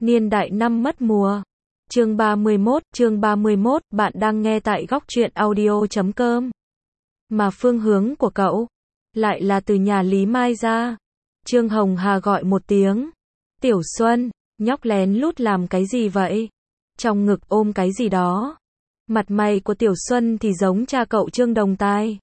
Niên đại năm mất mùa. Chương 31, bạn đang nghe tại góc truyện audio.com. Mà phương hướng của cậu lại là từ nhà Lý Mai ra. Trương Hồng Hà gọi một tiếng. Tiểu Xuân, nhóc lén lút làm cái gì vậy? Trong ngực ôm cái gì đó. Mặt mày của Tiểu Xuân thì giống cha cậu Trương Đồng Tai.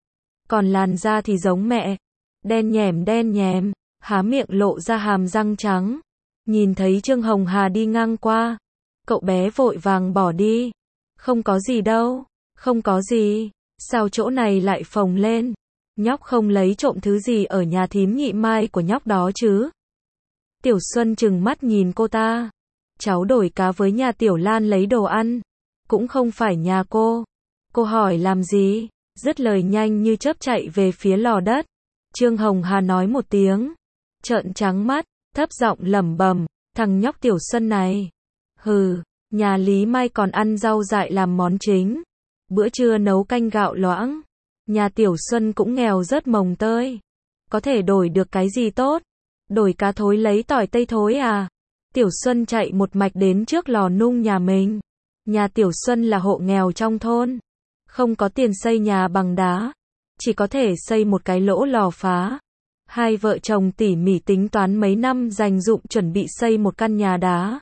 Còn làn da thì giống mẹ. Đen nhèm, há miệng lộ ra hàm răng trắng. Nhìn thấy Trương Hồng Hà đi ngang qua, cậu bé vội vàng bỏ đi. Không có gì đâu, không có gì. Sao chỗ này lại phồng lên? Nhóc không lấy trộm thứ gì ở nhà thím Nhị Mai của nhóc đó chứ? Tiểu Xuân trừng mắt nhìn cô ta. Cháu đổi cá với nhà Tiểu Lan lấy đồ ăn. Cũng không phải nhà cô. Cô hỏi làm gì? Dứt lời nhanh như chớp chạy về phía lò đất. Trương Hồng Hà nói một tiếng. Trợn trắng mắt, thấp giọng lẩm bẩm, thằng nhóc Tiểu Xuân này. Hừ, nhà Lý Mai còn ăn rau dại làm món chính. Bữa trưa nấu canh gạo loãng. Nhà Tiểu Xuân cũng nghèo rớt mồng tơi. Có thể đổi được cái gì tốt? Đổi cá thối lấy tỏi tây thối à? Tiểu Xuân chạy một mạch đến trước lò nung nhà mình. Nhà Tiểu Xuân là hộ nghèo trong thôn. Không có tiền xây nhà bằng đá. Chỉ có thể xây một cái lỗ lò phá. Hai vợ chồng tỉ mỉ tính toán mấy năm dành dụm chuẩn bị xây một căn nhà đá.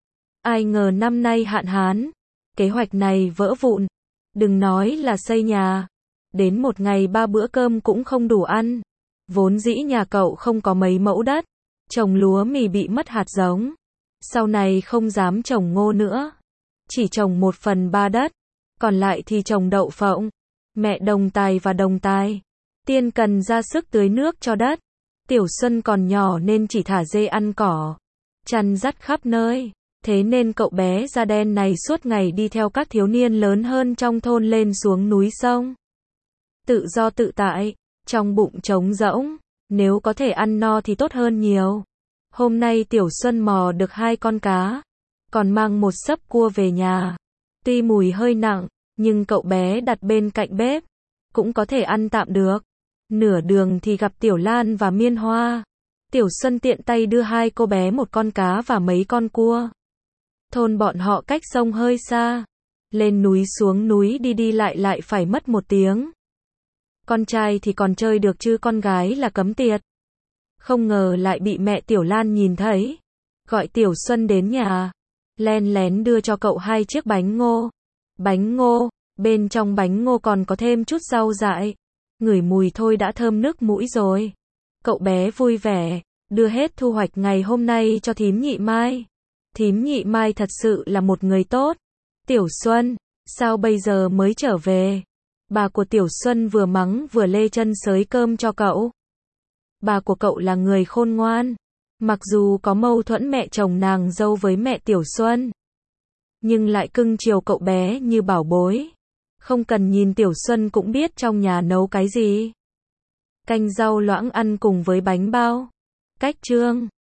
Ai ngờ năm nay hạn hán. Kế hoạch này vỡ vụn. Đừng nói là xây nhà. Đến một ngày 3 bữa cơm cũng không đủ ăn. Vốn dĩ nhà cậu không có mấy mẫu đất. Trồng lúa mì bị mất hạt giống. Sau này không dám trồng ngô nữa. Chỉ trồng 1/3 đất. Còn lại thì trồng đậu phộng. Mẹ Đồng Tài và Đồng Tài Tiên cần ra sức tưới nước cho đất. Tiểu Xuân còn nhỏ nên chỉ thả dê ăn cỏ. Chăn dắt khắp nơi. Thế nên cậu bé da đen này suốt ngày đi theo các thiếu niên lớn hơn trong thôn lên xuống núi sông. Tự do tự tại, trong bụng trống rỗng. Nếu có thể ăn no thì tốt hơn nhiều. Hôm nay Tiểu Xuân mò được 2 con cá. Còn mang một xấp cua về nhà. Tuy mùi hơi nặng, nhưng cậu bé đặt bên cạnh bếp. Cũng có thể ăn tạm được. Nửa đường thì gặp Tiểu Lan và Miên Hoa. Tiểu Xuân tiện tay đưa 2 cô bé một con cá và mấy con cua. Thôn bọn họ cách sông hơi xa. Lên núi xuống núi đi lại phải mất 1 tiếng. Con trai thì còn chơi được chứ con gái là cấm tiệt. Không ngờ lại bị mẹ Tiểu Lan nhìn thấy. Gọi Tiểu Xuân đến nhà. Len lén đưa cho cậu 2 chiếc bánh ngô. Bánh ngô, bên trong bánh ngô còn có thêm chút rau dại. Ngửi mùi thôi đã thơm nức mũi rồi. Cậu bé vui vẻ, đưa hết thu hoạch ngày hôm nay cho thím Nhị Mai. Thím Nhị Mai thật sự là một người tốt. Tiểu Xuân, sao bây giờ mới trở về? Bà của Tiểu Xuân vừa mắng vừa lê chân xới cơm cho cậu. Bà của cậu là người khôn ngoan. Mặc dù có mâu thuẫn mẹ chồng nàng dâu với mẹ Tiểu Xuân, nhưng lại cưng chiều cậu bé như bảo bối. Không cần nhìn Tiểu Xuân cũng biết trong nhà nấu cái gì. Canh rau loãng ăn cùng với bánh bao. Cách chương